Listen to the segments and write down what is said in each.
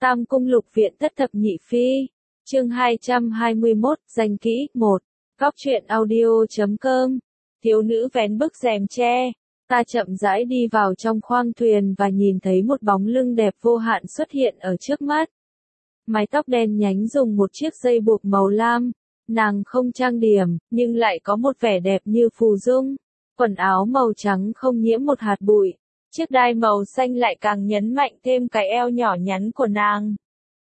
Tam Cung Lục Viện Thất Thập Nhị Phi, chương 221, danh kỹ, 1, góc truyện audio.com, thiếu nữ vén bức rèm tre, ta chậm rãi đi vào trong khoang thuyền và nhìn thấy một bóng lưng đẹp vô hạn xuất hiện ở trước mắt. Mái tóc đen nhánh dùng một chiếc dây buộc màu lam, nàng không trang điểm, nhưng lại có một vẻ đẹp như phù dung, quần áo màu trắng không nhiễm một hạt bụi. Chiếc đai màu xanh lại càng nhấn mạnh thêm cái eo nhỏ nhắn của nàng.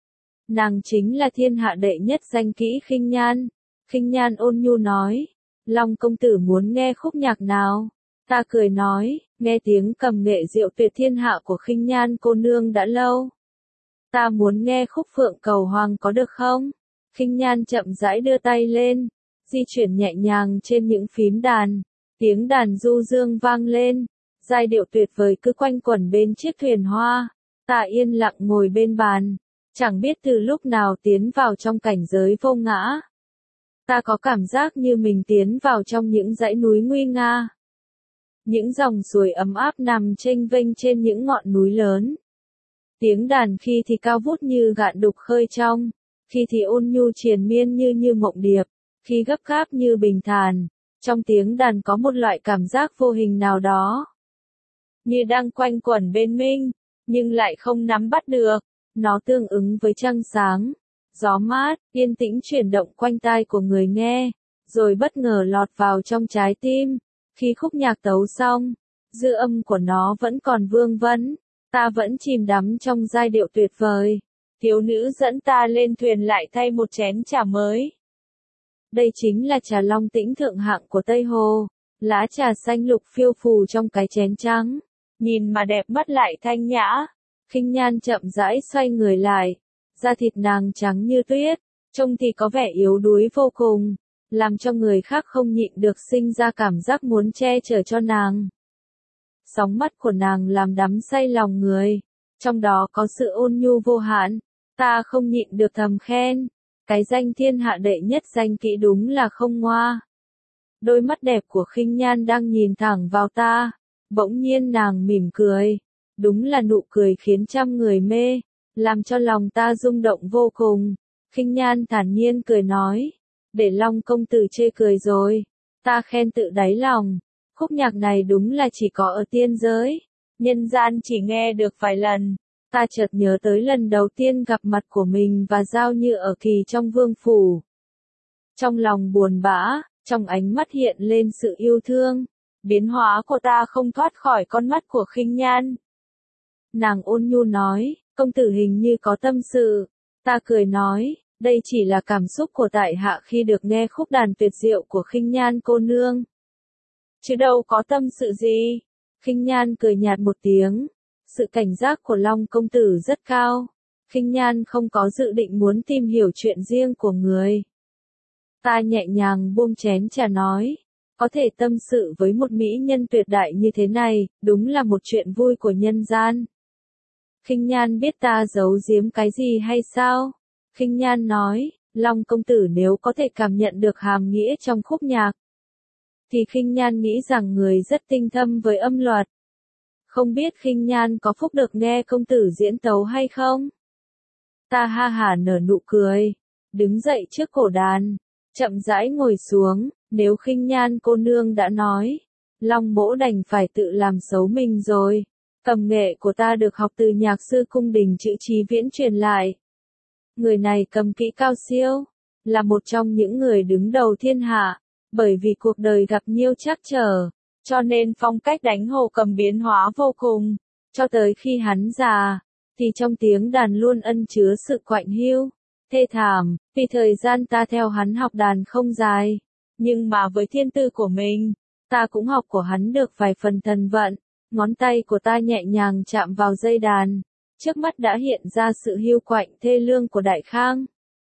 Nàng chính là thiên hạ đệ nhất danh kỹ Khinh Nhan. Khinh Nhan ôn nhu nói, Long công tử muốn nghe khúc nhạc nào? Ta cười nói, nghe tiếng cầm nghệ diệu tuyệt thiên hạ của Khinh Nhan cô nương đã lâu. Ta muốn nghe khúc Phượng Cầu Hoàng có được không? Khinh Nhan chậm rãi đưa tay lên, di chuyển nhẹ nhàng trên những phím đàn, tiếng đàn du dương vang lên. Giai điệu tuyệt vời cứ quanh quẩn bên chiếc thuyền hoa, ta yên lặng ngồi bên bàn, chẳng biết từ lúc nào tiến vào trong cảnh giới vô ngã. Ta có cảm giác như mình tiến vào trong những dãy núi nguy nga. Những dòng suối ấm áp nằm chênh vênh trên những ngọn núi lớn. Tiếng đàn khi thì cao vút như gạn đục khơi trong, khi thì ôn nhu triền miên như mộng điệp, khi gấp gáp như bình thản. Trong tiếng đàn có một loại cảm giác vô hình nào đó, như đang quanh quẩn bên mình, nhưng lại không nắm bắt được. Nó tương ứng với trăng sáng, gió mát, yên tĩnh chuyển động quanh tai của người nghe, rồi bất ngờ lọt vào trong trái tim. Khi khúc nhạc tấu xong, dư âm của nó vẫn còn vương vấn, ta vẫn chìm đắm trong giai điệu tuyệt vời. Thiếu nữ dẫn ta lên thuyền lại thay một chén trà mới. Đây chính là trà Long Tĩnh thượng hạng của Tây Hồ, lá trà xanh lục phiêu phù trong cái chén trắng. Nhìn mà đẹp mắt lại thanh nhã. Khinh Nhan chậm rãi xoay người lại, da thịt nàng trắng như tuyết, trông thì có vẻ yếu đuối vô cùng, làm cho người khác không nhịn được sinh ra cảm giác muốn che chở cho nàng. Sóng mắt của nàng làm đắm say lòng người, trong đó có sự ôn nhu vô hạn, ta không nhịn được thầm khen, cái danh thiên hạ đệ nhất danh kỹ đúng là không ngoa. Đôi mắt đẹp của Khinh Nhan đang nhìn thẳng vào ta. Bỗng nhiên nàng mỉm cười, đúng là nụ cười khiến trăm người mê, làm cho lòng ta rung động vô cùng. Khinh Nhan thản nhiên cười nói, để Long công tử chê cười rồi, ta khen tự đáy lòng, khúc nhạc này đúng là chỉ có ở tiên giới, nhân gian chỉ nghe được vài lần. Ta chợt nhớ tới lần đầu tiên gặp mặt của mình và Giao Như ở Kỳ trong vương phủ. Trong lòng buồn bã, trong ánh mắt hiện lên sự yêu thương. Biến hóa của ta không thoát khỏi con mắt của Khinh Nhan. Nàng ôn nhu nói, công tử hình như có tâm sự. Ta cười nói, đây chỉ là cảm xúc của tại hạ khi được nghe khúc đàn tuyệt diệu của Khinh Nhan cô nương. Chứ đâu có tâm sự gì. Khinh Nhan cười nhạt một tiếng. Sự cảnh giác của Long công tử rất cao. Khinh Nhan không có dự định muốn tìm hiểu chuyện riêng của người. Ta nhẹ nhàng buông chén trà nói. Có thể tâm sự với một mỹ nhân tuyệt đại như thế này, đúng là một chuyện vui của nhân gian. Khinh Nhan biết ta giấu giếm cái gì hay sao? Khinh Nhan nói, Long công tử nếu có thể cảm nhận được hàm nghĩa trong khúc nhạc, thì Khinh Nhan nghĩ rằng người rất tinh thâm với âm luật. Không biết Khinh Nhan có phúc được nghe công tử diễn tấu hay không? Ta ha hả nở nụ cười, đứng dậy trước cổ đàn, chậm rãi ngồi xuống. Nếu Khinh Nhan cô nương đã nói, Long mỗ đành phải tự làm xấu mình rồi. Cầm nghệ của ta được học từ nhạc sư cung đình chữ Chí Viễn truyền lại. Người này cầm kỹ cao siêu, là một trong những người đứng đầu thiên hạ, bởi vì cuộc đời gặp nhiều trắc trở, cho nên phong cách đánh hồ cầm biến hóa vô cùng. Cho tới khi hắn già, thì trong tiếng đàn luôn ẩn chứa sự quạnh hiu, thê thảm, vì thời gian ta theo hắn học đàn không dài. Nhưng mà với thiên tư của mình, ta cũng học của hắn được vài phần thần vận. Ngón tay của ta nhẹ nhàng chạm vào dây đàn, trước mắt đã hiện ra sự hiu quạnh thê lương của Đại Khang.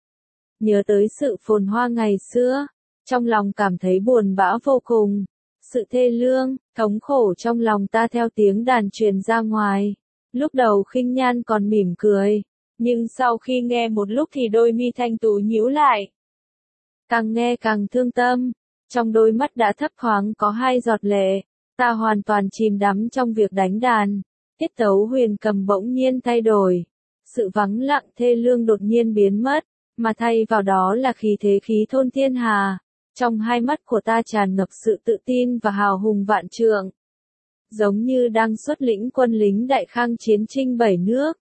Nhớ tới sự phồn hoa ngày xưa, trong lòng cảm thấy buồn bã vô cùng. Sự thê lương, thống khổ trong lòng ta theo tiếng đàn truyền ra ngoài. Lúc đầu Khinh Nhan còn mỉm cười, nhưng sau khi nghe một lúc thì đôi mi thanh tú nhíu lại. Càng nghe càng thương tâm, trong đôi mắt đã thấp thoáng có hai giọt lệ, ta hoàn toàn chìm đắm trong việc đánh đàn. Tiết tấu huyền cầm bỗng nhiên thay đổi, sự vắng lặng thê lương đột nhiên biến mất, mà thay vào đó là khí thế khí thôn thiên hà. Trong hai mắt của ta tràn ngập sự tự tin và hào hùng vạn trượng. Giống như đang xuất lĩnh quân lính đại khang chiến chinh bảy nước.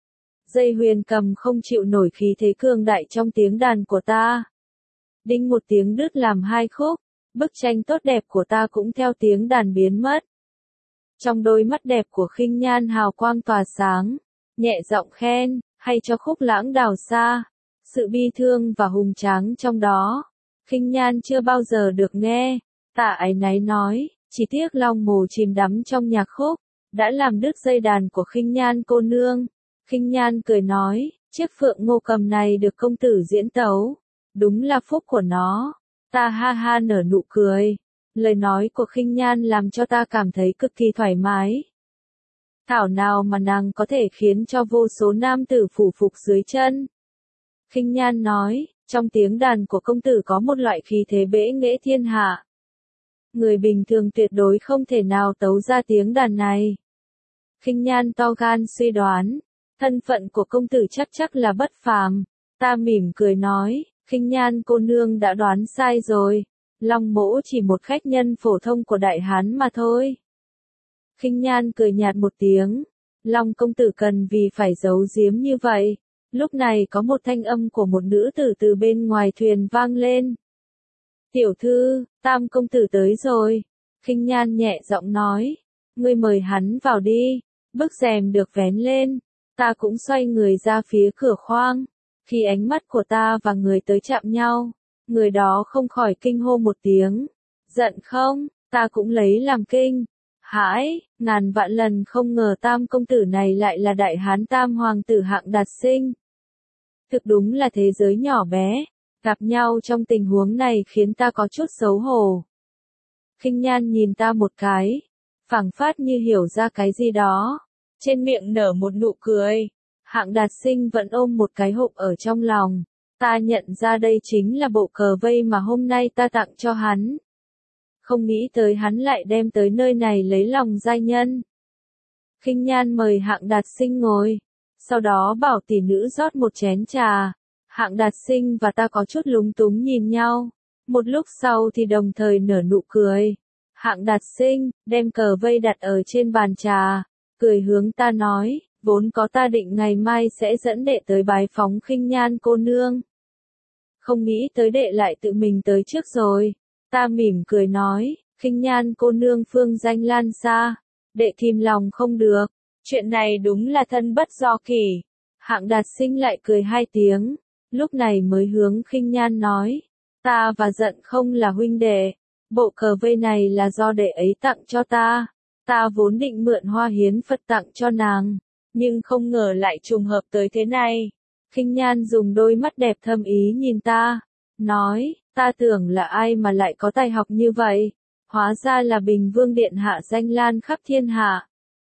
Dây huyền cầm không chịu nổi khí thế cường đại trong tiếng đàn của ta. Đinh một tiếng đứt làm hai khúc, bức tranh tốt đẹp của ta cũng theo tiếng đàn biến mất. Trong đôi mắt đẹp của Khinh Nhan hào quang tỏa sáng, nhẹ giọng khen, hay cho khúc lãng đào xa, sự bi thương và hùng tráng trong đó. Khinh Nhan chưa bao giờ được nghe, Tạ áy náy nói, chỉ tiếc Long Mồ chìm đắm trong nhạc khúc, đã làm đứt dây đàn của Khinh Nhan cô nương. Khinh Nhan cười nói, chiếc phượng ngô cầm này được công tử diễn tấu, đúng là phúc của nó. Ta ha ha nở nụ cười, lời nói của Khinh Nhan làm cho ta cảm thấy cực kỳ thoải mái. Thảo nào mà nàng có thể khiến cho vô số nam tử phủ phục dưới chân. Khinh Nhan nói, trong tiếng đàn của công tử có một loại khí thế bẽ nghễ thiên hạ. Người bình thường tuyệt đối không thể nào tấu ra tiếng đàn này. Khinh Nhan to gan suy đoán, thân phận của công tử chắc là bất phàm. Ta mỉm cười nói, Khinh Nhan cô nương đã đoán sai rồi. Long Mỗ chỉ một khách nhân phổ thông của Đại Hán mà thôi. Khinh Nhan cười nhạt một tiếng, Long công tử cần vì phải giấu giếm như vậy. Lúc này có một thanh âm của một nữ tử từ bên ngoài thuyền vang lên. Tiểu thư, Tam công tử tới rồi. Khinh Nhan nhẹ giọng nói, ngươi mời hắn vào đi. Bức rèm được vén lên, ta cũng xoay người ra phía cửa khoang. Khi ánh mắt của ta và người tới chạm nhau, người đó không khỏi kinh hô một tiếng. Giận không? Ta cũng lấy làm kinh. Hãi, ngàn vạn lần không ngờ Tam công tử này lại là Đại Hán Tam hoàng tử Hạng Đạt Sinh. Thực đúng là thế giới nhỏ bé, gặp nhau trong tình huống này khiến ta có chút xấu hổ. Khinh Nhan nhìn ta một cái, phảng phất như hiểu ra cái gì đó, trên miệng nở một nụ cười. Hạng Đạt Sinh vẫn ôm một cái hộp ở trong lòng, ta nhận ra đây chính là bộ cờ vây mà hôm nay ta tặng cho hắn. Không nghĩ tới hắn lại đem tới nơi này lấy lòng giai nhân. Khinh Nhan mời Hạng Đạt Sinh ngồi, sau đó bảo tỷ nữ rót một chén trà. Hạng Đạt Sinh và ta có chút lúng túng nhìn nhau, một lúc sau thì đồng thời nở nụ cười. Hạng Đạt Sinh đem cờ vây đặt ở trên bàn trà, cười hướng ta nói, vốn có ta định ngày mai sẽ dẫn đệ tới bái phóng Khinh Nhan cô nương. Không nghĩ tới đệ lại tự mình tới trước rồi. Ta mỉm cười nói, Khinh Nhan cô nương phương danh lan xa, đệ kìm lòng không được, chuyện này đúng là thân bất do kỷ. Hạng Đạt Sinh lại cười hai tiếng, lúc này mới hướng Khinh Nhan nói, ta và Giận không là huynh đệ, bộ cờ vây này là do đệ ấy tặng cho ta, ta vốn định mượn Hoa Hiến Phật tặng cho nàng, nhưng không ngờ lại trùng hợp tới thế này. Khinh Nhan dùng đôi mắt đẹp thâm ý nhìn ta, nói, ta tưởng là ai mà lại có tài học như vậy, hóa ra là Bình Vương Điện Hạ danh lan khắp thiên hạ.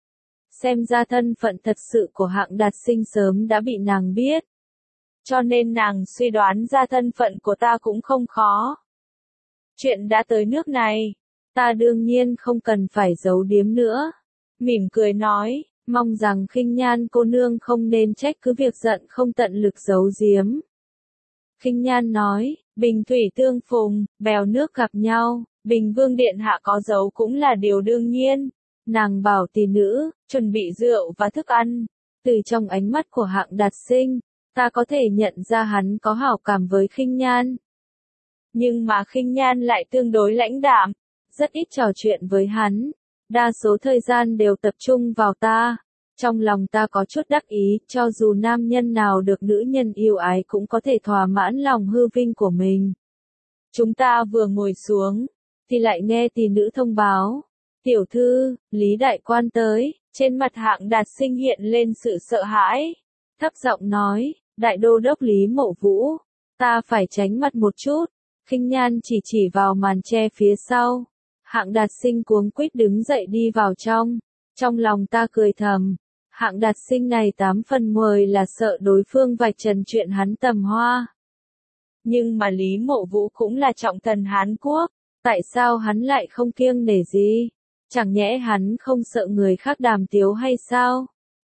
Xem ra thân phận thật sự của Hạng Đạt Sinh sớm đã bị nàng biết, cho nên nàng suy đoán ra thân phận của ta cũng không khó. Chuyện đã tới nước này, ta đương nhiên không cần phải giấu giếm nữa. Mỉm cười nói, mong rằng Khinh Nhan cô nương không nên trách cứ việc Giận không tận lực giấu giếm. Khinh Nhan nói, bình thủy tương phùng, bèo nước gặp nhau, Bình Vương Điện Hạ có giấu cũng là điều đương nhiên. Nàng bảo tỷ nữ, chuẩn bị rượu và thức ăn. Từ trong ánh mắt của Hạng Đạt Sinh, ta có thể nhận ra hắn có hảo cảm với Khinh Nhan. Nhưng mà Khinh Nhan lại tương đối lãnh đạm, rất ít trò chuyện với hắn. Đa số thời gian đều tập trung vào ta. Trong lòng ta có chút đắc ý, cho dù nam nhân nào được nữ nhân yêu ái cũng có thể thỏa mãn lòng hư vinh của mình. Chúng ta vừa ngồi xuống, thì lại nghe tỷ nữ thông báo. Tiểu thư, Lý Đại Quan tới, trên mặt Hạng Đạt Sinh hiện lên sự sợ hãi. Thấp giọng nói, Đại Đô Đốc Lý Mộ Vũ, ta phải tránh mặt một chút. Khinh Nhan chỉ vào màn che phía sau. Hạng Đạt Sinh cuống quýt đứng dậy đi vào trong. Trong lòng ta cười thầm. Hạng Đạt Sinh này 8 phần 10 là sợ đối phương vạch trần chuyện hắn tầm hoa. Nhưng mà Lý Mộ Vũ cũng là trọng thần Hán Quốc. Tại sao hắn lại không kiêng nể gì? Chẳng nhẽ hắn không sợ người khác đàm tiếu hay sao?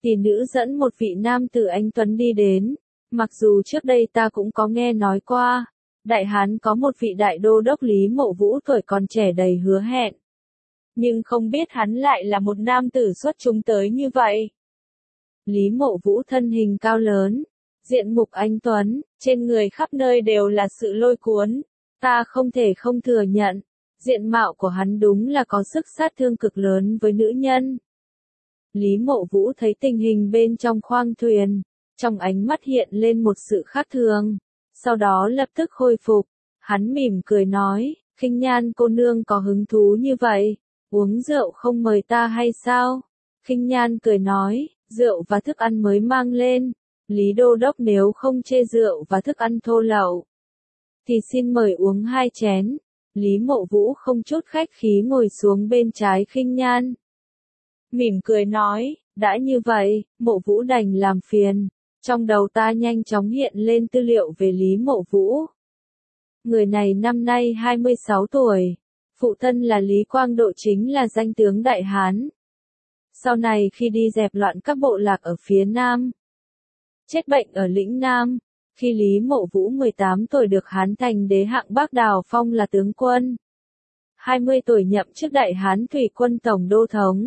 Tỷ nữ dẫn một vị nam tử anh tuấn đi đến. Mặc dù trước đây ta cũng có nghe nói qua, Đại Hán có một vị đại đô đốc Lý Mộ Vũ tuổi còn trẻ đầy hứa hẹn. Nhưng không biết hắn lại là một nam tử xuất chúng tới như vậy. Lý Mộ Vũ thân hình cao lớn, diện mục anh tuấn, trên người khắp nơi đều là sự lôi cuốn. Ta không thể không thừa nhận, diện mạo của hắn đúng là có sức sát thương cực lớn với nữ nhân. Lý Mộ Vũ thấy tình hình bên trong khoang thuyền, trong ánh mắt hiện lên một sự khác thường, sau đó lập tức khôi phục. Hắn mỉm cười nói, Khinh Nhan cô nương có hứng thú như vậy, uống rượu không mời ta hay sao? Khinh Nhan cười nói, rượu và thức ăn mới mang lên, Lý Đô Đốc nếu không chê rượu và thức ăn thô lậu, thì xin mời uống 2 chén. Lý Mộ Vũ không chút khách khí ngồi xuống bên trái Khinh Nhan. Mỉm cười nói, đã như vậy, Mộ Vũ đành làm phiền. Trong đầu ta nhanh chóng hiện lên tư liệu về Lý Mộ Vũ. Người này năm nay 26 tuổi, phụ thân là Lý Quang Độ chính là danh tướng Đại Hán. Sau này khi đi dẹp loạn các bộ lạc ở phía Nam, chết bệnh ở lĩnh Nam, khi Lý Mộ Vũ 18 tuổi được Hán Thành đế hạng Bác Đào phong là tướng quân. 20 tuổi nhậm chức Đại Hán Thủy quân tổng đô thống.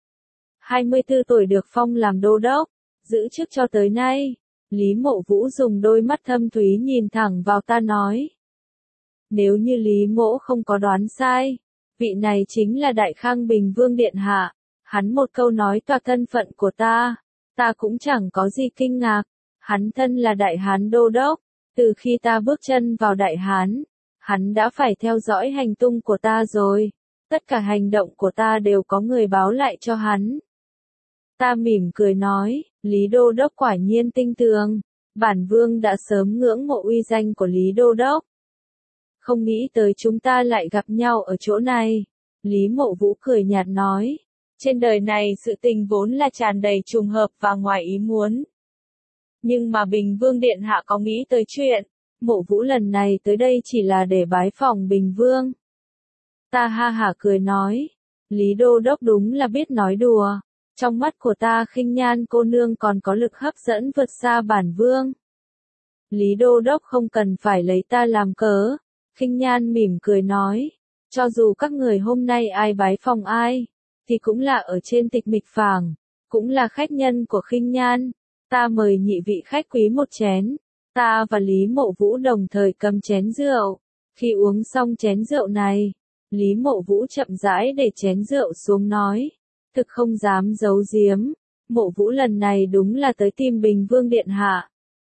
24 tuổi được phong làm đô đốc, giữ chức cho tới nay. Lý Mộ Vũ dùng đôi mắt thâm thúy nhìn thẳng vào ta nói. Nếu như Lý Mỗ không có đoán sai, vị này chính là Đại Khang Bình Vương Điện Hạ. Hắn một câu nói toạc thân phận của ta cũng chẳng có gì kinh ngạc. Hắn thân là Đại Hán đô đốc, từ khi ta bước chân vào Đại Hán, hắn đã phải theo dõi hành tung của ta rồi. Tất cả hành động của ta đều có người báo lại cho hắn. Ta mỉm cười nói, Lý Đô Đốc quả nhiên tinh tường, bản vương đã sớm ngưỡng mộ uy danh của Lý Đô Đốc. Không nghĩ tới chúng ta lại gặp nhau ở chỗ này. Lý Mộ Vũ cười nhạt nói, trên đời này sự tình vốn là tràn đầy trùng hợp và ngoài ý muốn. Nhưng mà Bình Vương Điện Hạ có nghĩ tới chuyện, Mộ Vũ lần này tới đây chỉ là để bái phỏng Bình Vương. Ta ha hả cười nói, Lý Đô Đốc đúng là biết nói đùa. Trong mắt của ta Khinh Nhan cô nương còn có lực hấp dẫn vượt xa bản vương. Lý Đô Đốc không cần phải lấy ta làm cớ. Khinh Nhan mỉm cười nói, cho dù các người hôm nay ai bái phòng ai, thì cũng là ở trên tịch mịch phàng, cũng là khách nhân của Khinh Nhan. Ta mời nhị vị khách quý một chén. Ta và Lý Mộ Vũ đồng thời cầm chén rượu. Khi uống xong chén rượu này, Lý Mộ Vũ chậm rãi để chén rượu xuống nói, thực không dám giấu giếm, Mộ Vũ lần này đúng là tới tìm Bình Vương Điện Hạ.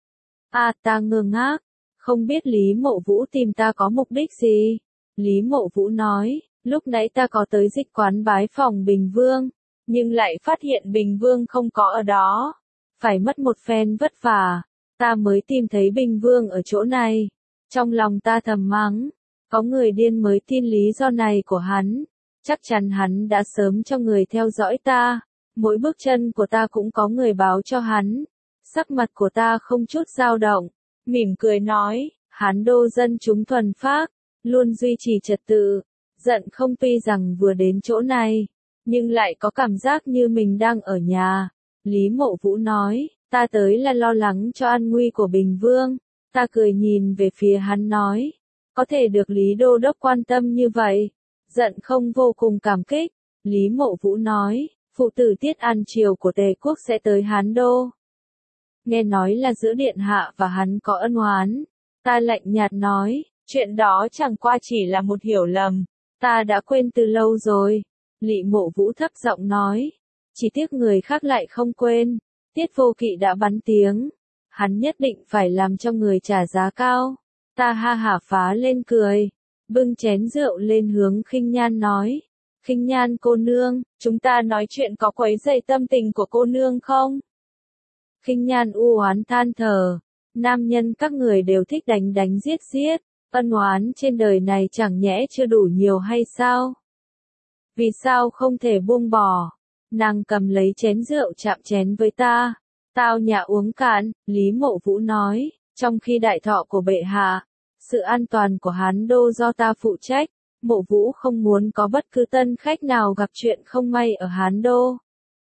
Ta ngơ ngác, không biết Lý Mộ Vũ tìm ta có mục đích gì. Lý Mộ Vũ nói, lúc nãy ta có tới dịch quán bái phòng Bình Vương, nhưng lại phát hiện Bình Vương không có ở đó. Phải mất một phen vất vả, ta mới tìm thấy Bình Vương ở chỗ này. Trong lòng ta thầm mắng, có người điên mới tin lý do này của hắn. Chắc chắn hắn đã sớm cho người theo dõi ta. Mỗi bước chân của ta cũng có người báo cho hắn. Sắc mặt của ta không chút dao động, mỉm cười nói, Hán đô dân chúng thuần phác, luôn duy trì trật tự. Giận không tuy rằng vừa đến chỗ này, nhưng lại có cảm giác như mình đang ở nhà. Lý Mộ Vũ nói, ta tới là lo lắng cho an nguy của Bình Vương. Ta cười nhìn về phía hắn nói, có thể được Lý Đô Đốc quan tâm như vậy. Giận không vô cùng cảm kích. Lý Mộ Vũ nói, phụ tử Tiết An Triều của Tề quốc sẽ tới Hán Đô. Nghe nói là giữa Điện Hạ và hắn có ân oán. Ta lạnh nhạt nói, chuyện đó chẳng qua chỉ là một hiểu lầm. Ta đã quên từ lâu rồi. Lý Mộ Vũ thấp giọng nói, chỉ tiếc người khác lại không quên. Tiết Vô Kỵ đã bắn tiếng, hắn nhất định phải làm cho người trả giá cao. Ta ha hả phá lên cười, bưng chén rượu lên hướng Khinh Nhan nói, Khinh Nhan cô nương, chúng ta nói chuyện có quấy rầy tâm tình của cô nương không? Khinh Nhan u oán than thở, nam nhân các người đều thích đánh đánh giết giết, ân oán trên đời này chẳng nhẽ chưa đủ nhiều hay sao? Vì sao không thể buông bỏ? Nàng cầm lấy chén rượu chạm chén với ta. Tao nhà uống cạn, Lý Mộ Vũ nói, trong khi đại thọ của bệ hạ, sự an toàn của Hán Đô do ta phụ trách, Mộ Vũ không muốn có bất cứ tân khách nào gặp chuyện không may ở Hán Đô.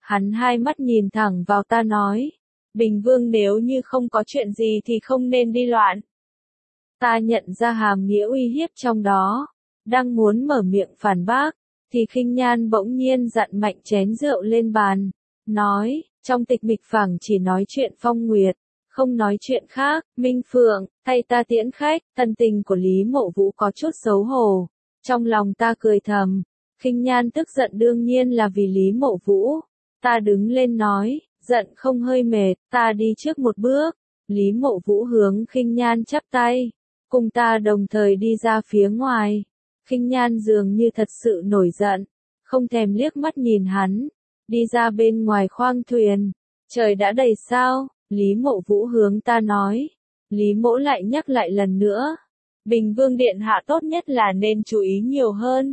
Hắn hai mắt nhìn thẳng vào ta nói. Bình Vương nếu như không có chuyện gì thì không nên đi loạn. Ta nhận ra hàm nghĩa uy hiếp trong đó. Đang muốn mở miệng phản bác, thì Khinh Nhan bỗng nhiên dặn mạnh chén rượu lên bàn. Nói, trong tịch mịch phẳng chỉ nói chuyện Phong Nguyệt, không nói chuyện khác. Minh Phượng, thay ta tiễn khách. Thân tình của Lý Mộ Vũ có chút xấu hổ. Trong lòng ta cười thầm. Khinh Nhan tức giận đương nhiên là vì Lý Mộ Vũ. Ta đứng lên nói, giận không hơi mệt, ta đi trước một bước. Lý Mộ Vũ hướng Khinh Nhan chắp tay, cùng ta đồng thời đi ra phía ngoài. Khinh Nhan dường như thật sự nổi giận, không thèm liếc mắt nhìn hắn, đi ra bên ngoài khoang thuyền. Trời đã đầy sao? Lý Mộ Vũ hướng ta nói. Lý Mỗ lại nhắc lại lần nữa. Bình Vương điện hạ tốt nhất là nên chú ý nhiều hơn.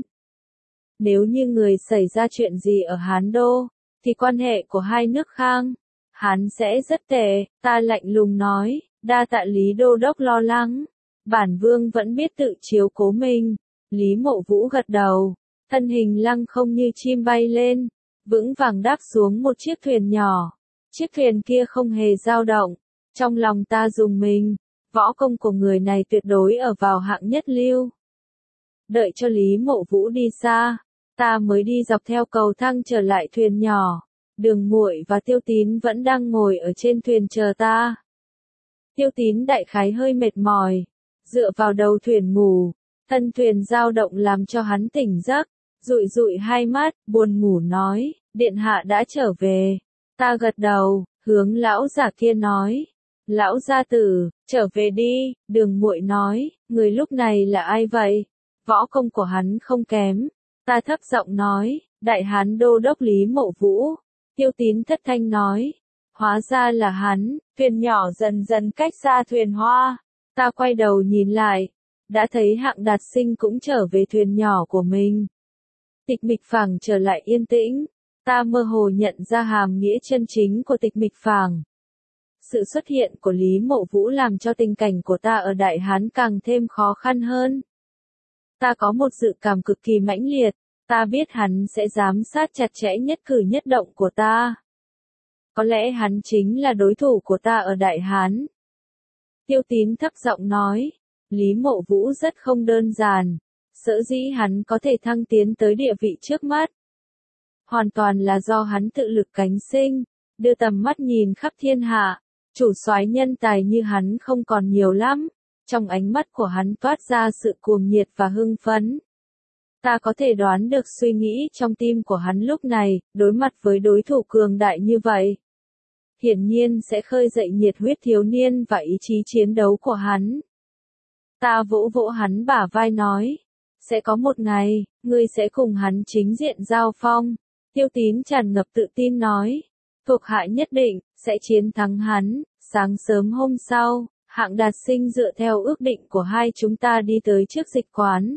Nếu như người xảy ra chuyện gì ở Hán Đô, thì quan hệ của hai nước Khang, Hán sẽ rất tệ. Ta lạnh lùng nói, đa tạ Lý Đô Đốc lo lắng. Bản Vương vẫn biết tự chiếu cố mình. Lý Mộ Vũ gật đầu, thân hình lăng không như chim bay lên, vững vàng đáp xuống một chiếc thuyền nhỏ. Chiếc thuyền kia không hề dao động. Trong lòng ta rùng mình, võ công của người này tuyệt đối ở vào hạng nhất lưu. Đợi cho Lý Mộ Vũ đi xa, ta mới đi dọc theo cầu thang trở lại thuyền nhỏ. Đường Muội và Tiêu Tín vẫn đang ngồi ở trên thuyền chờ ta. Tiêu Tín đại khái hơi mệt mỏi, dựa vào đầu thuyền ngủ, thân thuyền dao động làm cho hắn tỉnh giấc, dụi dụi hai mắt, buồn ngủ nói, điện hạ đã trở về. Ta gật đầu, hướng lão giả kia nói, lão gia tử, trở về đi. Đường Muội nói, người lúc này là ai vậy? Võ công của hắn không kém. Ta thấp giọng nói, Đại Hán Đô Đốc Lý Mộ Vũ. Tiêu Tín thất thanh nói, hóa ra là hắn. Thuyền nhỏ dần dần cách xa thuyền hoa. Ta quay đầu nhìn lại, đã thấy Hạng Đạt Sinh cũng trở về thuyền nhỏ của mình. Tịch mịch phẳng trở lại yên tĩnh. Ta mơ hồ nhận ra hàm nghĩa chân chính của tịch mịch phẳng. Sự xuất hiện của Lý Mộ Vũ làm cho tình cảnh của ta ở Đại Hán càng thêm khó khăn hơn. Ta có một dự cảm cực kỳ mãnh liệt, ta biết hắn sẽ giám sát chặt chẽ nhất cử nhất động của ta. Có lẽ hắn chính là đối thủ của ta ở Đại Hán. Tiêu Tín thấp giọng nói, Lý Mộ Vũ rất không đơn giản, sở dĩ hắn có thể thăng tiến tới địa vị trước mắt. Hoàn toàn là do hắn tự lực cánh sinh, đưa tầm mắt nhìn khắp thiên hạ. Chủ soái nhân tài như hắn không còn nhiều lắm. Trong ánh mắt của hắn toát ra sự cuồng nhiệt và hưng phấn. Ta có thể đoán được suy nghĩ trong tim của hắn lúc này, đối mặt với đối thủ cường đại như vậy. Hiển nhiên sẽ khơi dậy nhiệt huyết thiếu niên và ý chí chiến đấu của hắn. Ta vỗ vỗ hắn bả vai nói, sẽ có một ngày, ngươi sẽ cùng hắn chính diện giao phong. Tiêu Tín tràn ngập tự tin nói, thuộc hạ nhất định sẽ chiến thắng hắn. Sáng sớm hôm sau, Hạng Đạt Sinh dựa theo ước định của hai chúng ta đi tới trước dịch quán.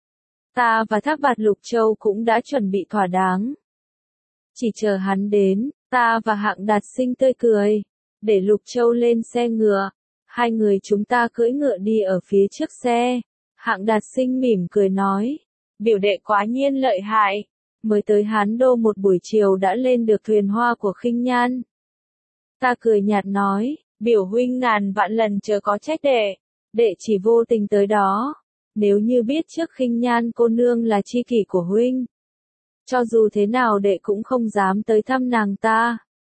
Ta và Thác Bạt Lục Châu cũng đã chuẩn bị thỏa đáng. Chỉ chờ hắn đến, ta và Hạng Đạt Sinh tươi cười, để Lục Châu lên xe ngựa. Hai người chúng ta cưỡi ngựa đi ở phía trước xe. Hạng Đạt Sinh mỉm cười nói, biểu đệ quá nhiên lợi hại. Mới tới Hán Đô một buổi chiều đã lên được thuyền hoa của Khinh Nhan. Ta cười nhạt nói, biểu huynh ngàn vạn lần chớ có trách đệ chỉ vô tình tới đó. Nếu như biết trước Khinh Nhan cô nương là tri kỷ của huynh, cho dù thế nào đệ cũng không dám tới thăm nàng ta.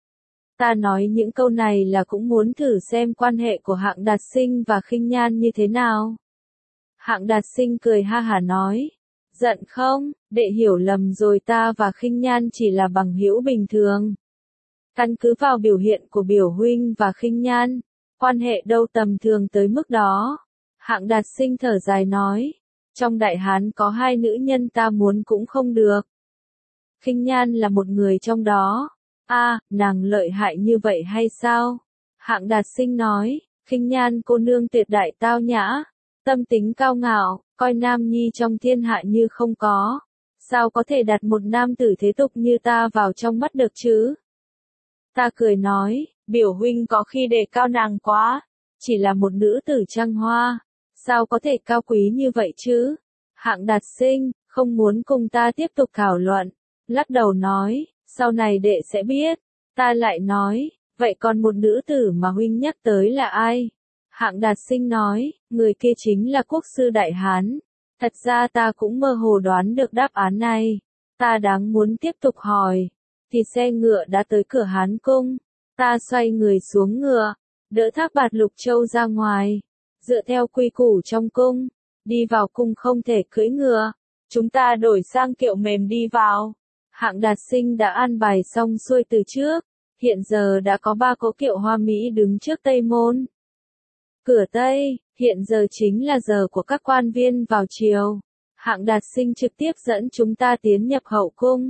Ta nói những câu này là cũng muốn thử xem quan hệ của Hạng Đạt Sinh và Khinh Nhan như thế nào. Hạng Đạt Sinh cười ha hả nói, giận không, đệ hiểu lầm rồi, ta và Khinh Nhan chỉ là bằng hữu bình thường. Căn cứ vào biểu hiện của biểu huynh và Khinh Nhan, quan hệ đâu tầm thường tới mức đó. Hạng Đạt Sinh thở dài nói, trong Đại Hán có hai nữ nhân ta muốn cũng không được. Khinh Nhan là một người trong đó. Nàng lợi hại như vậy hay sao? Hạng Đạt Sinh nói, Khinh Nhan cô nương tuyệt đại tao nhã, tâm tính cao ngạo, coi nam nhi trong thiên hạ như không có. Sao có thể đặt một nam tử thế tục như ta vào trong mắt được chứ? Ta cười nói, biểu huynh có khi đề cao nàng quá, chỉ là một nữ tử trăng hoa, sao có thể cao quý như vậy chứ? Hạng Đạt Sinh, không muốn cùng ta tiếp tục thảo luận, lắc đầu nói, Sau này đệ sẽ biết. Ta lại nói, vậy còn một nữ tử mà huynh nhắc tới là ai? Hạng Đạt Sinh nói, người kia chính là quốc sư Đại Hán. Thật ra ta cũng mơ hồ đoán được đáp án này. Ta đáng muốn tiếp tục hỏi, thì xe ngựa đã tới cửa Hán Cung. Ta xoay người xuống ngựa, đỡ Thác Bạt Lục Châu ra ngoài. Dựa theo quy củ trong cung, đi vào cung không thể cưỡi ngựa. Chúng ta đổi sang kiệu mềm đi vào. Hạng Đạt Sinh đã an bài xong xuôi từ trước. Hiện giờ đã có 3 cỗ kiệu hoa mỹ đứng trước Tây Môn. Cửa Tây, hiện giờ chính là giờ của các quan viên vào triều. Hạng Đạt Sinh trực tiếp dẫn chúng ta tiến nhập hậu cung.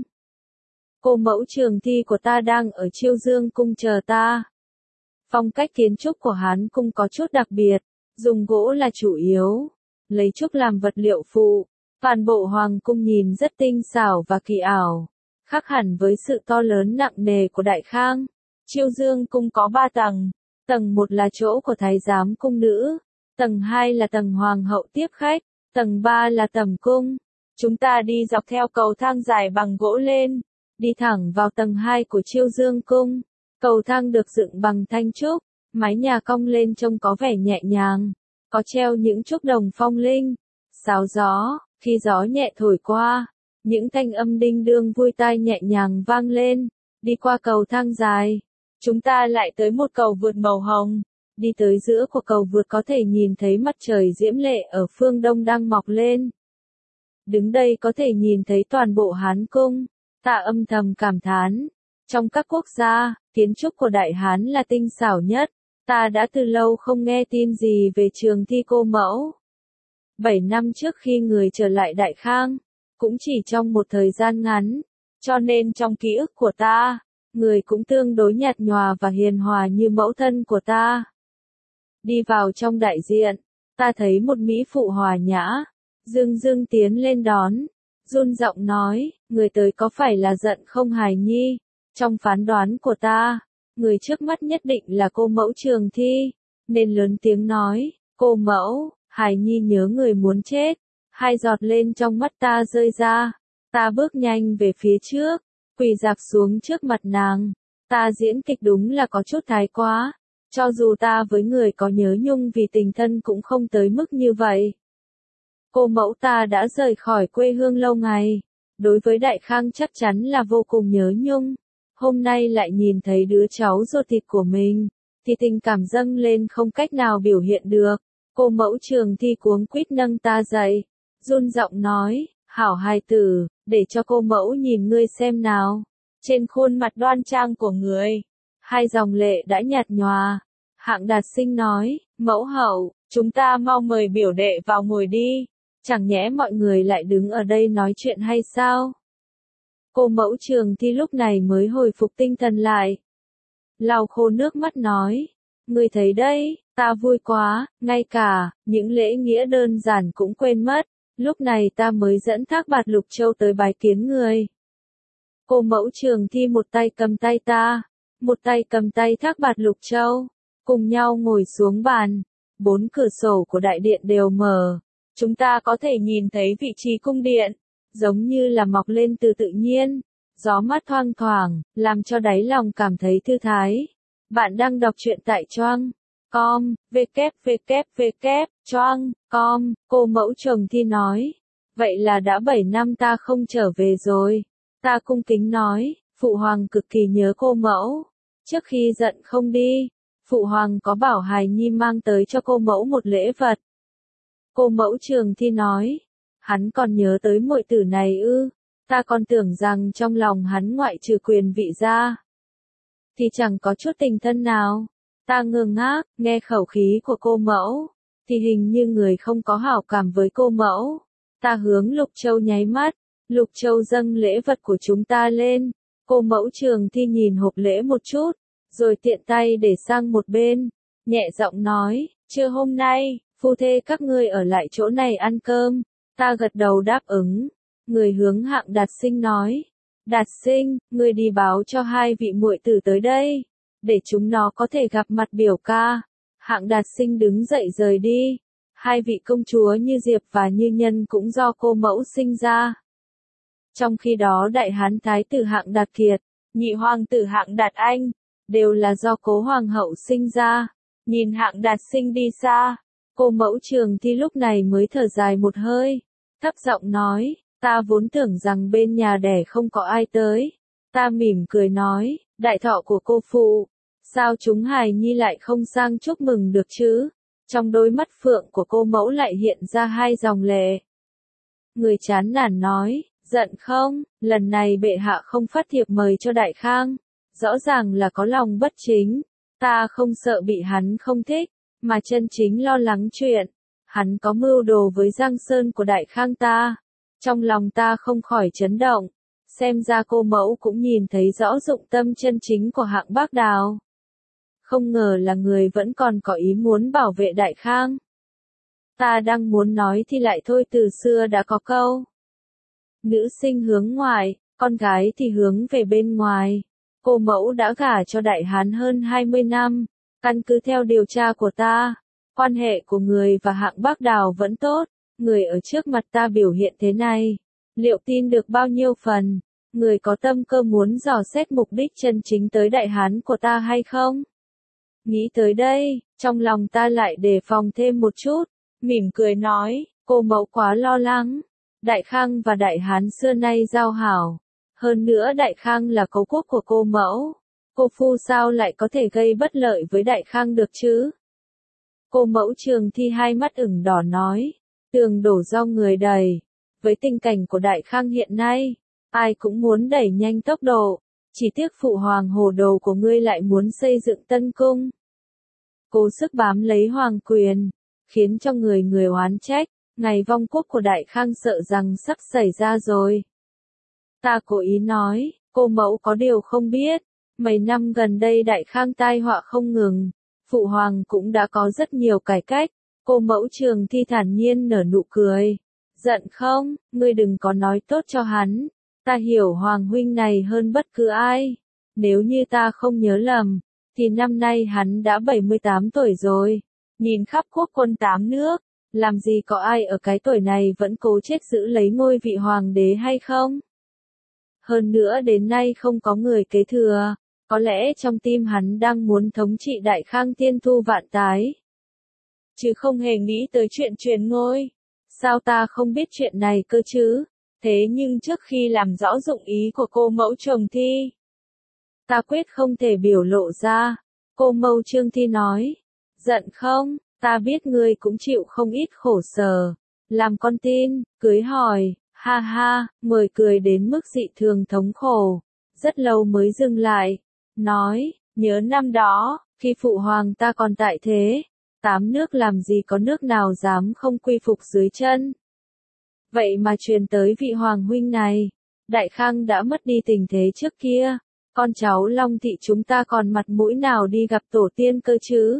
Cô mẫu Trường Thi của ta đang ở Chiêu Dương cung chờ ta. Phong cách kiến trúc của Hán cung có chút đặc biệt, dùng gỗ là chủ yếu, lấy trúc làm vật liệu phụ. Toàn bộ hoàng cung nhìn rất tinh xảo và kỳ ảo, khác hẳn với sự to lớn nặng nề của Đại Khang. Chiêu Dương cung có 3 tầng. Tầng 1 là chỗ của thái giám cung nữ, tầng 2 là tầng hoàng hậu tiếp khách, tầng 3 là tầm cung. Chúng ta đi dọc theo cầu thang dài bằng gỗ lên, đi thẳng vào tầng 2 của Chiêu Dương cung. Cầu thang được dựng bằng thanh trúc, mái nhà cong lên trông có vẻ nhẹ nhàng, có treo những trúc đồng phong linh, sáo gió, khi gió nhẹ thổi qua, những thanh âm đinh đương vui tai nhẹ nhàng vang lên. Đi qua cầu thang dài, chúng ta lại tới một cầu vượt màu hồng. Đi tới giữa của cầu vượt có thể nhìn thấy mặt trời diễm lệ ở phương đông đang mọc lên. Đứng đây có thể nhìn thấy toàn bộ Hán cung. Ta âm thầm cảm thán. Trong các quốc gia, kiến trúc của Đại Hán là tinh xảo nhất. Ta đã từ lâu không nghe tin gì về Trường Thi cô mẫu. 7 năm trước khi người trở lại Đại Khang, cũng chỉ trong một thời gian ngắn, cho nên trong ký ức của ta, người cũng tương đối nhạt nhòa và hiền hòa như mẫu thân của ta. Đi vào trong đại diện, ta thấy một mỹ phụ hòa nhã, dưng dưng tiến lên đón, run giọng nói, người tới có phải là Giận Không Hài Nhi? Trong phán đoán của ta, người trước mắt nhất định là cô mẫu Trường Thi, nên lớn tiếng nói, cô mẫu, Hài Nhi nhớ người muốn chết. 2 giọt lên trong mắt ta rơi ra, ta bước nhanh về phía trước, quỳ rạp xuống trước mặt nàng. Ta diễn kịch đúng là có chút thái quá, cho dù ta với người có nhớ nhung vì tình thân cũng không tới mức như vậy. Cô mẫu ta đã rời khỏi quê hương lâu ngày, đối với Đại Khang chắc chắn là vô cùng nhớ nhung. Hôm nay lại nhìn thấy đứa cháu ruột thịt của mình, thì tình cảm dâng lên không cách nào biểu hiện được. Cô mẫu Trường Thi cuống quýt nâng ta dậy, run giọng nói, hảo hài tử, để cho cô mẫu nhìn ngươi xem nào. Trên khuôn mặt đoan trang của người, 2 dòng lệ đã nhạt nhòa. Hạng Đạt Sinh nói, mẫu hậu, chúng ta mau mời biểu đệ vào ngồi đi. Chẳng nhẽ mọi người lại đứng ở đây nói chuyện hay sao? Cô mẫu Trường Thi lúc này mới hồi phục tinh thần lại. Lau khô nước mắt nói, ngươi thấy đấy, ta vui quá, ngay cả những lễ nghĩa đơn giản cũng quên mất. Lúc này ta mới dẫn Thác Bạt Lục Châu tới bái kiến người. Cô mẫu Trường Thi một tay cầm tay ta, một tay cầm tay Thác Bạt Lục Châu, cùng nhau ngồi xuống bàn. 4 cửa sổ của đại điện đều mở, chúng ta có thể nhìn thấy vị trí cung điện, giống như là mọc lên từ tự nhiên. Gió mát thoang thoảng, làm cho đáy lòng cảm thấy thư thái. Bạn đang đọc truyện tại Choang.com, www.choang.com, cô mẫu Trường Thi nói. Vậy là đã 7 năm ta không trở về rồi. Ta cung kính nói, Phụ Hoàng cực kỳ nhớ cô mẫu. Trước khi Giận không đi, Phụ Hoàng có bảo Hài Nhi mang tới cho cô mẫu một lễ vật. Cô mẫu Trường Thi nói, hắn còn nhớ tới muội tử này ư? Ta còn tưởng rằng trong lòng hắn ngoại trừ quyền vị ra, thì chẳng có chút tình thân nào. Ta ngơ ngác, nghe khẩu khí của cô mẫu, thì hình như người không có hảo cảm với cô mẫu. Ta hướng Lục Châu nháy mắt, Lục Châu dâng lễ vật của chúng ta lên. Cô mẫu Trường Thi nhìn hộp lễ một chút, rồi tiện tay để sang một bên, nhẹ giọng nói, trưa hôm nay, phu thê các ngươi ở lại chỗ này ăn cơm. Ta gật đầu đáp ứng. Người hướng Hạng Đạt Sinh nói, Đạt Sinh, ngươi đi báo cho 2 vị muội tử tới đây, để chúng nó có thể gặp mặt biểu ca. Hạng Đạt Sinh đứng dậy rời đi. 2 vị công chúa Như Diệp và Như Nhân cũng do cô mẫu sinh ra. Trong khi đó Đại Hán Thái tử Hạng Đạt Kiệt, nhị hoàng tử Hạng Đạt Anh, đều là do cố hoàng hậu sinh ra. Nhìn Hạng Đạt Sinh đi xa, cô mẫu Trường Thi lúc này mới thở dài một hơi, thấp giọng nói, ta vốn tưởng rằng bên nhà đẻ không có ai tới. Ta mỉm cười nói, đại thọ của cô phụ, sao chúng hài nhi lại không sang chúc mừng được chứ? Trong đôi mắt phượng của cô mẫu lại hiện ra hai dòng lệ. Người chán nản nói, giận không, lần này bệ hạ không phát thiệp mời cho Đại Khang, rõ ràng là có lòng bất chính. Ta không sợ bị hắn không thích, mà chân chính lo lắng chuyện hắn có mưu đồ với Giang Sơn của Đại Khang ta. Trong lòng ta không khỏi chấn động, xem ra cô mẫu cũng nhìn thấy rõ dụng tâm chân chính của Hạng Bác Đào. Không ngờ là người vẫn còn có ý muốn bảo vệ Đại Khang. Ta đang muốn nói thì lại thôi, từ xưa đã có câu. Nữ sinh hướng ngoại, con gái thì hướng về bên ngoài. Cô mẫu đã gả cho Đại Hán hơn 20 năm, căn cứ theo điều tra của ta, quan hệ của người và Hạng Bác Đào vẫn tốt. Người ở trước mặt ta biểu hiện thế này, liệu tin được bao nhiêu phần? Người có tâm cơ muốn dò xét mục đích chân chính tới Đại Hán của ta hay không? Nghĩ tới đây, trong lòng ta lại đề phòng thêm một chút, mỉm cười nói, cô mẫu quá lo lắng. Đại Khang và Đại Hán xưa nay giao hảo. Hơn nữa Đại Khang là cố quốc của cô mẫu. Cô phu sao lại có thể gây bất lợi với Đại Khang được chứ? Cô mẫu Trường Thi hai mắt ửng đỏ nói, tường đổ do người đẩy. Với tình cảnh của Đại Khang hiện nay, ai cũng muốn đẩy nhanh tốc độ. Chỉ tiếc phụ hoàng hồ đồ của ngươi lại muốn xây dựng tân cung. Cố sức bám lấy hoàng quyền, khiến cho người người oán trách. Ngày vong quốc của Đại Khang sợ rằng sắp xảy ra rồi. Ta cố ý nói, cô mẫu có điều không biết, mấy năm gần đây Đại Khang tai họa không ngừng, phụ hoàng cũng đã có rất nhiều cải cách. Cô mẫu Trường Thi thản nhiên nở nụ cười. Giận không, ngươi đừng có nói tốt cho hắn. Ta hiểu hoàng huynh này hơn bất cứ ai. Nếu như ta không nhớ lầm, thì năm nay hắn đã 78 tuổi rồi. Nhìn khắp quốc quân 8 nước, làm gì có ai ở cái tuổi này vẫn cố chết giữ lấy ngôi vị hoàng đế hay không? Hơn nữa đến nay không có người kế thừa, có lẽ trong tim hắn đang muốn thống trị Đại Khang tiên thu vạn tái. Chứ không hề nghĩ tới chuyện truyền ngôi. Sao ta không biết chuyện này cơ chứ? Thế nhưng trước khi làm rõ dụng ý của cô mẫu Trường Thi, ta quyết không thể biểu lộ ra. Cô mẫu Trường Thi nói, giận không, ta biết ngươi cũng chịu không ít khổ sở. Làm con tin, cưới hỏi, ha ha, mời cười đến mức dị thường thống khổ. Rất lâu mới dừng lại, nói, nhớ năm đó, khi phụ hoàng ta còn tại thế, 8 nước làm gì có nước nào dám không quy phục dưới chân. Vậy mà truyền tới vị hoàng huynh này, Đại Khang đã mất đi tình thế trước kia, con cháu Long thị chúng ta còn mặt mũi nào đi gặp tổ tiên cơ chứ?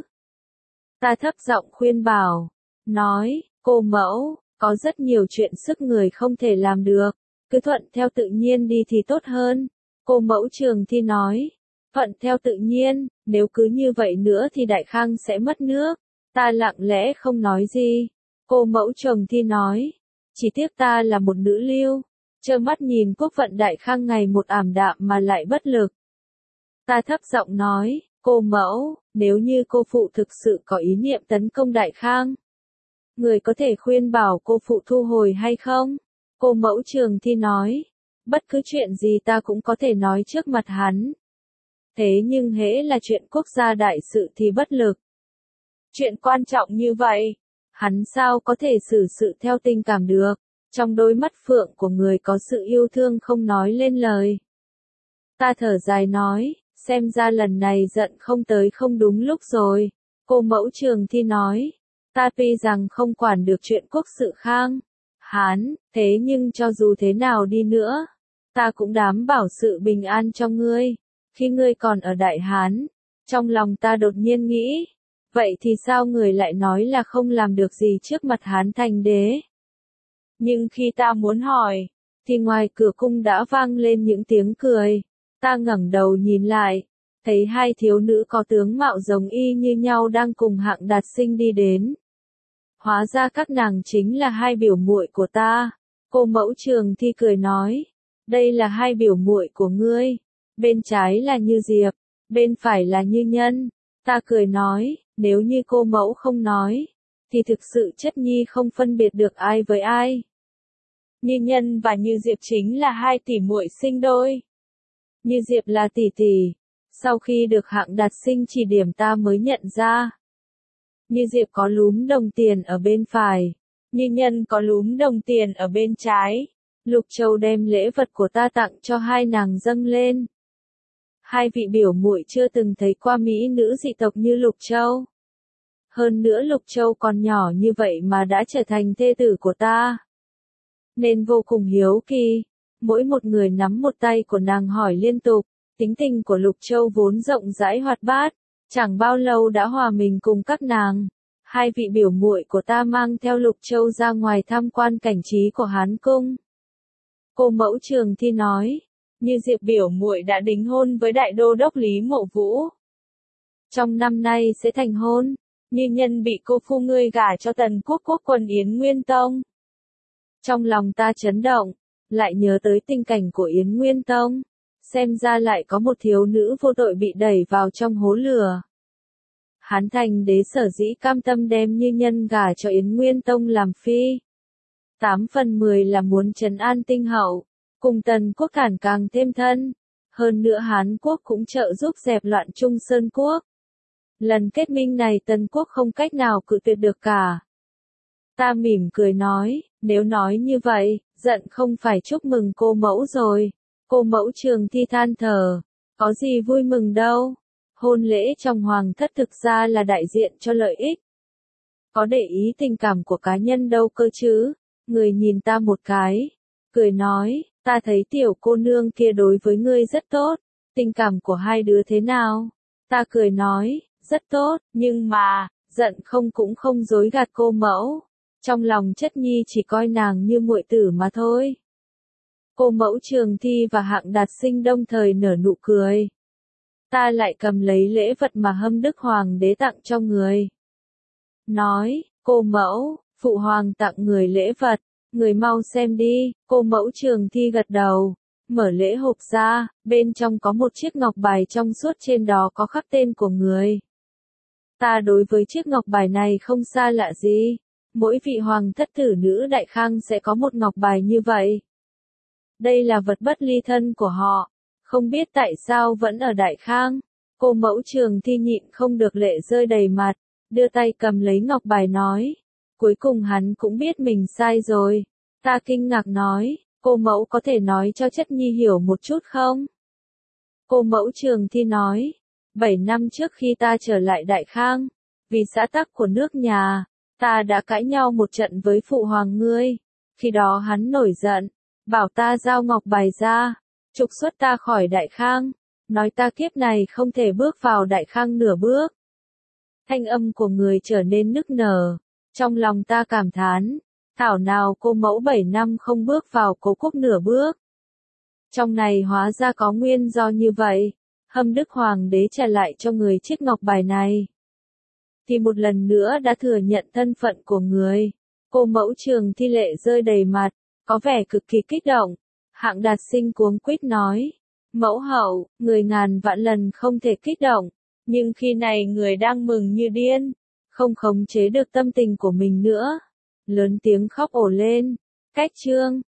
Ta thấp giọng khuyên bảo, nói, cô mẫu, có rất nhiều chuyện sức người không thể làm được, cứ thuận theo tự nhiên đi thì tốt hơn. Cô mẫu Trường Thi nói, thuận theo tự nhiên, nếu cứ như vậy nữa thì Đại Khang sẽ mất nước. Ta lặng lẽ không nói gì. Cô mẫu Trường Thi nói, chỉ tiếc ta là một nữ lưu, trơ mắt nhìn quốc vận Đại Khang ngày một ảm đạm mà lại bất lực. Ta thấp giọng nói, cô mẫu, nếu như cô phụ thực sự có ý niệm tấn công Đại Khang, người có thể khuyên bảo cô phụ thu hồi hay không? Cô mẫu Trường Thi nói, bất cứ chuyện gì ta cũng có thể nói trước mặt hắn. Thế nhưng hễ là chuyện quốc gia đại sự thì bất lực. Chuyện quan trọng như vậy, hắn sao có thể xử sự theo tình cảm được? Trong đôi mắt phượng của người có sự yêu thương không nói lên lời. Ta thở dài nói, xem ra lần này giận không tới không đúng lúc rồi. Cô mẫu Trường Thi nói, ta tuy rằng không quản được chuyện quốc sự Khang, Hán, thế nhưng cho dù thế nào đi nữa, ta cũng đảm bảo sự bình an cho ngươi. Khi ngươi còn ở Đại Hán, trong lòng ta đột nhiên nghĩ, vậy thì sao người lại nói là không làm được gì trước mặt Hán thành đế? Nhưng khi ta muốn hỏi, thì ngoài cửa cung đã vang lên những tiếng cười. Ta ngẩng đầu nhìn lại, thấy hai thiếu nữ có tướng mạo giống y như nhau đang cùng Hạng Đạt Sinh đi đến. Hóa ra các nàng chính là hai biểu muội của ta. Cô mẫu Trường Thi cười nói, đây là hai biểu muội của ngươi. bên trái là Như Diệp, bên phải là Như Nhân. Ta cười nói, nếu như cô mẫu không nói, thì thực sự Chất Nhi không phân biệt được ai với ai. Như Nhân và Như Diệp chính là hai tỷ muội sinh đôi. Như Diệp là tỷ tỷ, sau khi được Hạng Đạt Sinh chỉ điểm ta mới nhận ra. Như Diệp có lúm đồng tiền ở bên phải, Như Nhân có lúm đồng tiền ở bên trái. Lục Châu đem lễ vật của ta tặng cho hai nàng dâng lên. Hai vị biểu muội chưa từng thấy qua mỹ nữ dị tộc như Lục Châu. Hơn nữa Lục Châu còn nhỏ như vậy mà đã trở thành thê tử của ta, nên vô cùng hiếu kỳ. Mỗi một người nắm một tay của nàng hỏi liên tục. Tính tình của Lục Châu vốn rộng rãi hoạt bát, chẳng bao lâu đã hòa mình cùng các nàng. Hai vị biểu muội của ta mang theo Lục Châu ra ngoài tham quan cảnh trí của Hán Cung. Cô mẫu Trường Thi nói, Như Diệp biểu muội đã đính hôn với đại đô đốc Lý Mộ Vũ. Trong năm nay sẽ thành hôn. Như Nhân bị cô phu ngươi gả cho Tần Quốc quốc quân Yến Nguyên Tông. Trong lòng ta chấn động, lại nhớ tới tình cảnh của Yến Nguyên Tông. Xem ra lại có một thiếu nữ vô tội bị đẩy vào trong hố lửa. Hán Thành đế sở dĩ cam tâm đem Như Nhân gả cho Yến Nguyên Tông làm phi. 8/10 là muốn trấn an Tinh Hậu, cùng Tần Quốc càng thêm thân. Hơn nữa Hán Quốc cũng trợ giúp dẹp loạn Trung Sơn Quốc. Lần kết minh này Tần Quốc không cách nào cự tuyệt được cả. Ta mỉm cười nói, nếu nói như vậy, giận không phải chúc mừng cô mẫu rồi. Cô mẫu Trường Thi than thở, có gì vui mừng đâu. Hôn lễ trong hoàng thất thực ra là đại diện cho lợi ích. Có để ý tình cảm của cá nhân đâu cơ chứ. Người nhìn ta một cái, cười nói, ta thấy tiểu cô nương kia đối với ngươi rất tốt. Tình cảm của hai đứa thế nào? Ta cười nói, rất tốt, nhưng mà, giận không cũng không dối gạt cô mẫu. Trong lòng Chất Nhi chỉ coi nàng như muội tử mà thôi. Cô mẫu Trường Thi và Hạng Đạt Sinh đồng thời nở nụ cười. Ta lại cầm lấy lễ vật mà Hâm Đức Hoàng đế tặng cho người. Nói, cô mẫu, phụ hoàng tặng người lễ vật, người mau xem đi. Cô mẫu Trường Thi gật đầu, mở lễ hộp ra, bên trong có một chiếc ngọc bài trong suốt, trên đó có khắc tên của người. Ta đối với chiếc ngọc bài này không xa lạ gì. Mỗi vị hoàng thất tử nữ Đại Khang sẽ có một ngọc bài như vậy. Đây là vật bất ly thân của họ, không biết tại sao vẫn ở Đại Khang. Cô mẫu Trường Thi nhịn không được lệ rơi đầy mặt, đưa tay cầm lấy ngọc bài nói. Cuối cùng hắn cũng biết mình sai rồi. Ta kinh ngạc nói, cô mẫu có thể nói cho Chất Nhi hiểu một chút không? Cô mẫu Trường Thi nói, 7 năm trước khi ta trở lại Đại Khang, vì xã tắc của nước nhà, ta đã cãi nhau một trận với phụ hoàng ngươi. Khi đó hắn nổi giận, bảo ta giao ngọc bài ra, trục xuất ta khỏi Đại Khang, nói ta kiếp này không thể bước vào Đại Khang nửa bước. Thanh âm của người trở nên nức nở, trong lòng ta cảm thán, thảo nào cô mẫu 7 năm không bước vào Cố Quốc nửa bước. Trong này hóa ra có nguyên do như vậy. Hâm Đức Hoàng đế trả lại cho người chiếc ngọc bài này, thì một lần nữa đã thừa nhận thân phận của người. Cô mẫu Trường Thi lệ rơi đầy mặt, có vẻ cực kỳ kích động. Hạng Đạt Sinh cuống quýt nói, mẫu hậu, người ngàn vạn lần không thể kích động, nhưng khi này người đang mừng như điên, không khống chế được tâm tình của mình nữa. Lớn tiếng khóc ổ lên, cách chương.